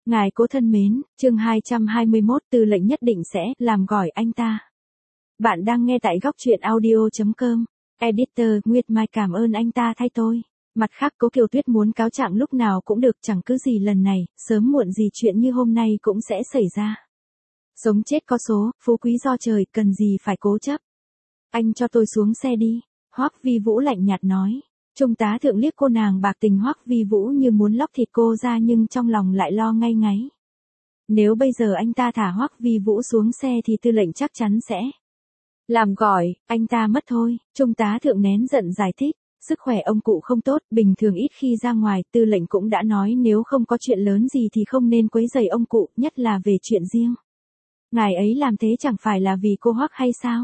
Ngài cố thân mến, chương 221 Tư lệnh nhất định sẽ làm gỏi anh ta. Bạn đang nghe tại góc truyện audio.com. Editor, Nguyệt Mai cảm ơn anh ta thay tôi. Mặt khác Cố Kiều Tuyết muốn cáo trạng lúc nào cũng được, chẳng cứ gì lần này, sớm muộn gì chuyện như hôm nay cũng sẽ xảy ra. Sống chết có số, phú quý do trời, cần gì phải cố chấp. Anh cho tôi xuống xe đi, Hoắc Vi Vũ lạnh nhạt nói. Trung tá thượng liếc cô nàng bạc tình Hoắc Vi Vũ như muốn lóc thịt cô ra, nhưng trong lòng lại lo ngay ngáy. Nếu bây giờ anh ta thả Hoắc Vi Vũ xuống xe thì tư lệnh chắc chắn sẽ làm gỏi anh ta mất thôi. Trung tá thượng nén giận giải thích, sức khỏe ông cụ không tốt, bình thường ít khi ra ngoài, tư lệnh cũng đã nói nếu không có chuyện lớn gì thì không nên quấy rầy ông cụ, nhất là về chuyện riêng. Ngài ấy làm thế chẳng phải là vì cô Hoắc hay sao?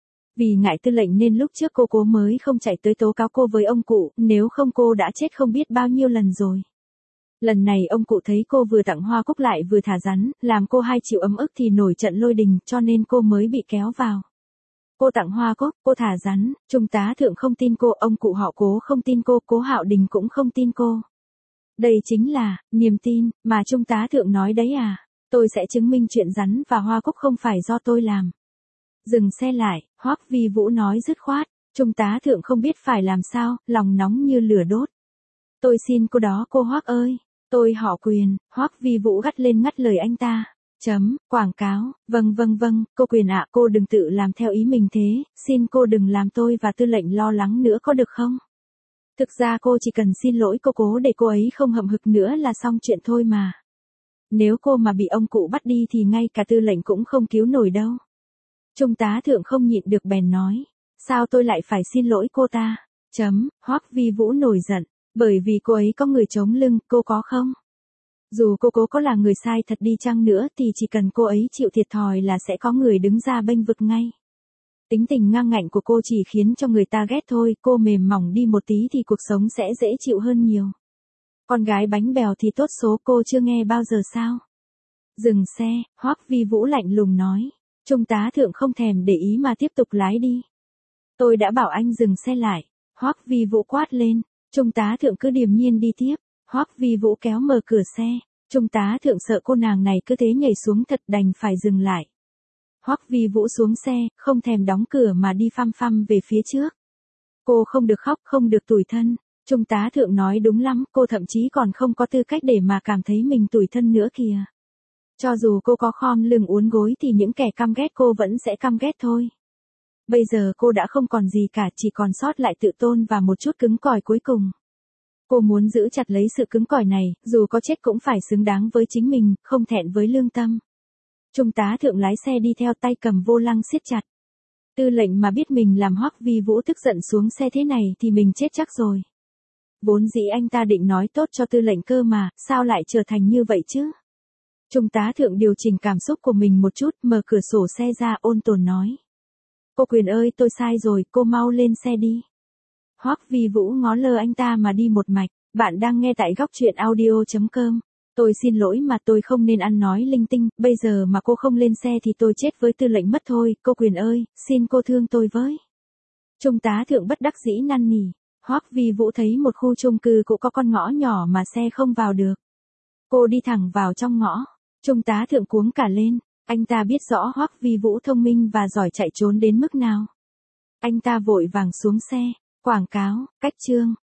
Vì ngại tư lệnh nên lúc trước cô cố mới không chạy tới tố cáo cô với ông cụ, nếu không cô đã chết không biết bao nhiêu lần rồi. Lần này ông cụ thấy cô vừa tặng hoa cúc lại vừa thả rắn, làm cô hai chịu ấm ức thì nổi trận lôi đình, cho nên cô mới bị kéo vào. Cô tặng hoa cúc, cô thả rắn, Trung tá thượng không tin cô, ông cụ họ Cố không tin cô, Cố Hạo Đình cũng không tin cô. Đây chính là niềm tin mà Trung tá thượng nói đấy à? Tôi sẽ chứng minh chuyện rắn và hoa cúc không phải do tôi làm. Dừng xe lại, Hoắc Vi Vũ nói dứt khoát. Trung tá thượng không biết phải làm sao, lòng nóng như lửa đốt. Tôi xin cô đó cô Hoắc ơi, tôi họ Quyền. Hoắc Vi Vũ gắt lên ngắt lời anh ta. Quảng cáo, vâng, cô Quyền ạ, cô đừng tự làm theo ý mình thế, xin cô đừng làm tôi và tư lệnh lo lắng nữa có được không? Thực ra cô chỉ cần xin lỗi cô Cố để cô ấy không hậm hực nữa là xong chuyện thôi mà. Nếu cô mà bị ông cụ bắt đi thì ngay cả tư lệnh cũng không cứu nổi đâu. Trung tá thượng không nhịn được bèn nói, sao tôi lại phải xin lỗi cô ta? Hoắc Vi Vũ nổi giận, bởi vì cô ấy có người chống lưng, cô có không? Dù cô Cố có là người sai thật đi chăng nữa thì chỉ cần cô ấy chịu thiệt thòi là sẽ có người đứng ra bênh vực ngay. Tính tình ngang ngạnh của cô chỉ khiến cho người ta ghét thôi, cô mềm mỏng đi một tí thì cuộc sống sẽ dễ chịu hơn nhiều. Con gái bánh bèo thì tốt số, cô chưa nghe bao giờ sao? Dừng xe, Hoắc Vi Vũ lạnh lùng nói. Trung tá thượng không thèm để ý mà tiếp tục lái đi. Tôi đã bảo anh dừng xe lại. Hoắc Vi Vũ quát lên. Trung tá thượng cứ điềm nhiên đi tiếp. Hoắc Vi Vũ kéo mở cửa xe. Trung tá thượng sợ cô nàng này cứ thế nhảy xuống thật đành phải dừng lại. Hoắc Vi Vũ xuống xe, không thèm đóng cửa mà đi phăm phăm về phía trước. Cô không được khóc, không được tủi thân. Trung tá thượng nói đúng lắm, cô thậm chí còn không có tư cách để mà cảm thấy mình tủi thân nữa kìa. Cho dù cô có khom lưng uốn gối thì những kẻ căm ghét cô vẫn sẽ căm ghét thôi. Bây giờ cô đã không còn gì cả, chỉ còn sót lại tự tôn và một chút cứng cỏi cuối cùng. Cô muốn giữ chặt lấy sự cứng cỏi này, dù có chết cũng phải xứng đáng với chính mình, không thẹn với lương tâm. Trung tá thượng lái xe đi theo, tay cầm vô lăng siết chặt. Tư lệnh mà biết mình làm Hoắc Vi Vũ tức giận xuống xe thế này thì mình chết chắc rồi. Vốn dĩ anh ta định nói tốt cho tư lệnh cơ mà, sao lại trở thành như vậy chứ? Trung tá thượng điều chỉnh cảm xúc của mình một chút, mở cửa sổ xe ra ôn tồn nói. Cô Quyền ơi, tôi sai rồi, cô mau lên xe đi. Hoắc Vi Vũ ngó lơ anh ta mà đi một mạch. Bạn đang nghe tại góc truyện audio.com. Tôi xin lỗi mà tôi không nên ăn nói linh tinh, bây giờ mà cô không lên xe thì tôi chết với tư lệnh mất thôi, cô Quyền ơi, xin cô thương tôi với. Trung tá thượng bất đắc dĩ năn nỉ. Hoắc Vi Vũ thấy một khu chung cư cũng có con ngõ nhỏ mà xe không vào được. Cô đi thẳng vào trong ngõ. Trung tá thượng cuống cả lên, anh ta biết rõ Hoắc Vi Vũ thông minh và giỏi chạy trốn đến mức nào. Anh ta vội vàng xuống xe, quảng cáo, cách chương,